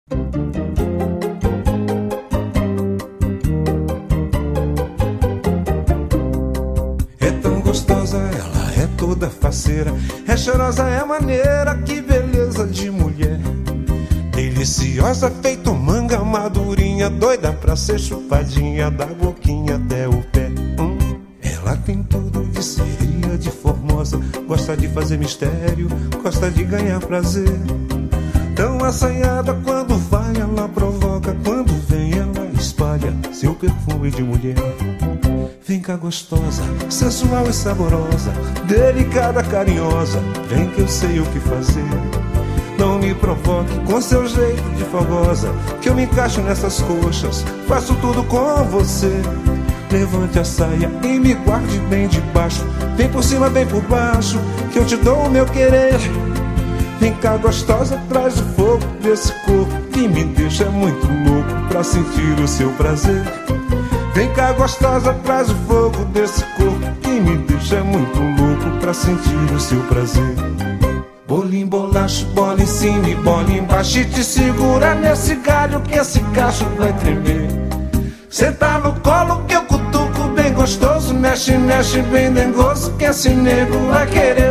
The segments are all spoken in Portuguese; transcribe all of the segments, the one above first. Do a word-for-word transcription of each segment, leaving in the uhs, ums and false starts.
É tão gostosa, ela é toda faceira, é cheirosa, é maneira, que beleza de mulher. Deliciosa, feito manga madurinha, doida pra ser chupadinha, da boquinha até o pé. Hum, ela tem tudo de seria, de formosa, gosta de fazer mistério, gosta de ganhar prazer. Tão assanhada, quando vai ela provoca, quando vem ela espalha seu perfume de mulher. Vem cá gostosa, sensual e saborosa, delicada, carinhosa, vem que eu sei o que fazer. Não me provoque com seu jeito de fogosa, que eu me encaixo nessas coxas, faço tudo com você. Levante a saia e me guarde bem debaixo, vem por cima, vem por baixo, que eu te dou o meu querer. Vem cá gostosa, traz o fogo desse corpo que me deixa muito louco pra sentir o seu prazer. Vem cá gostosa, traz o fogo desse corpo que me deixa muito louco pra sentir o seu prazer. Bolinho, bolacho, bola em cima e bola embaixo, e te segura nesse galho que esse cacho vai tremer. Senta no colo que eu cutuco bem gostoso, mexe, mexe bem dengoso, que esse nego vai querer.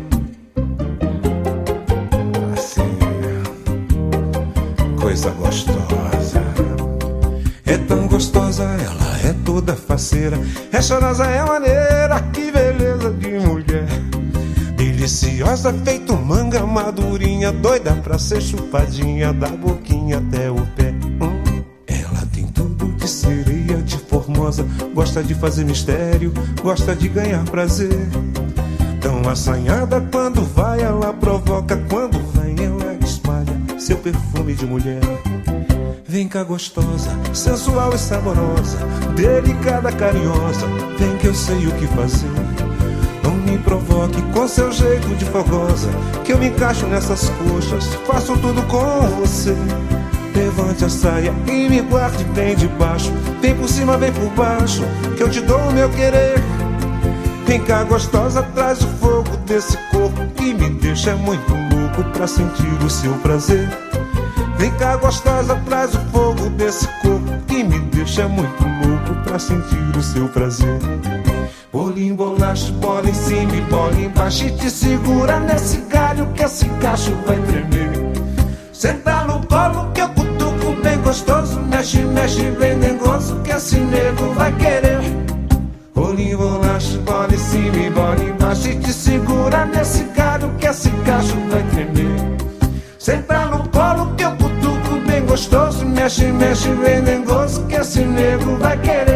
Assim, coisa gostosa. É tão gostosa, ela é toda faceira, é chorosa, é maneira, que beleza de mulher. Deliciosa, feito manga madurinha, doida pra ser chupadinha, da boquinha até o pé. Hum, ela tem tudo de sereia, de formosa, gosta de fazer mistério, gosta de ganhar prazer. Tão assanhada, quando vai ela provoca, quando vem ela espalha seu perfume de mulher. Vem cá gostosa, sensual e saborosa, delicada, carinhosa, vem que eu sei o que fazer. Não me provoque com seu jeito de fogosa, que eu me encaixo nessas coxas, faço tudo com você. Levante a saia e me guarde bem debaixo, vem por cima, vem por baixo, que eu te dou o meu querer. Vem cá gostosa, traz o fogo desse corpo que me deixa muito louco pra sentir o seu prazer. Vem cá gostosa, traz o fogo desse corpo que me deixa muito louco pra sentir o seu prazer. Bolinho, bolacho, bola em cima e bola embaixo, e te segura nesse galho que esse cacho vai tremer. Senta no colo que eu cutuco bem gostoso, mexe, mexe bem dengoso, que esse nego vai querer. Bolinho, bolacho, bola em cima e bola embaixo, e te segura nesse galho que esse cacho vai tremer. Senta no colo que eu cutuco bem gostoso, mexe, mexe bem dengoso, que esse nego vai querer.